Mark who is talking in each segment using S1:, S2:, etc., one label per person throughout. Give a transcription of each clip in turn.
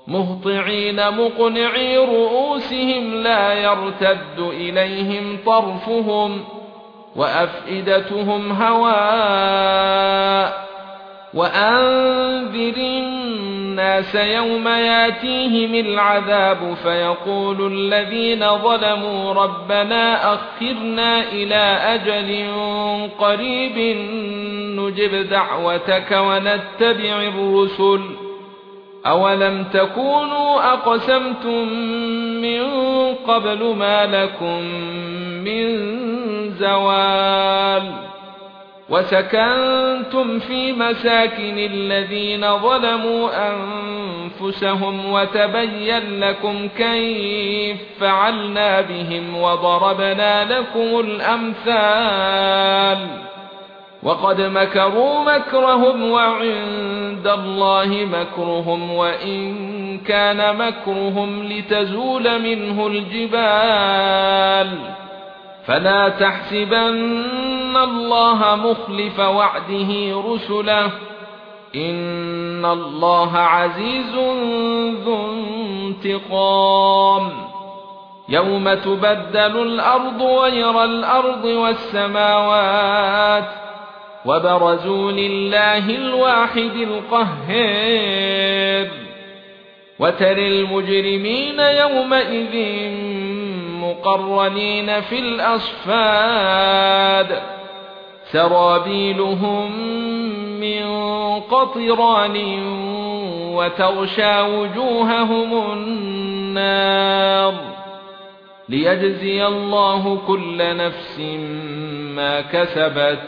S1: مهطعين مقنعي رؤوسهم لا يرتد إليهم طرفهم وأفئدتهم هواء وأنذر الناس يوم ياتيهم العذاب فيقول الذين ظلموا ربنا أخرنا إلى أجل قريب نجب دعوتك ونتبع الرسل أولم تكونوا أقسمتم من قبل ما لكم من زوال وسكنتم في مساكن الذين ظلموا أنفسهم وتبين لكم كيف فعلنا بهم وضربنا لكم الأمثال وقد مكروا مكرهم وعند الله مكرهم وإن كان مكرهم لتزول منه الجبال فلا تحسبن الله مخلف وعده رسله إن الله عزيز ذو انتقام يوم تبدل الأرض غير الأرض والسماوات وبرزوا لله الواحد القهار وترى المجرمين يومئذ مقرنين في الأصفاد سرابيلهم من قطران وتغشى وجوههم النار ليجزي الله كل نفس ما كسبت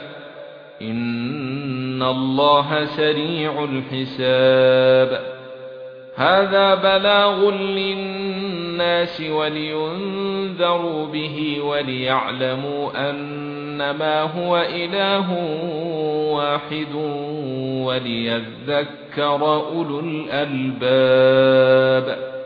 S1: إن الله سريع الحساب هذا بلاغ للناس ولينذروا به وليعلموا أنما هو إله واحد وليذكر أولو الألباب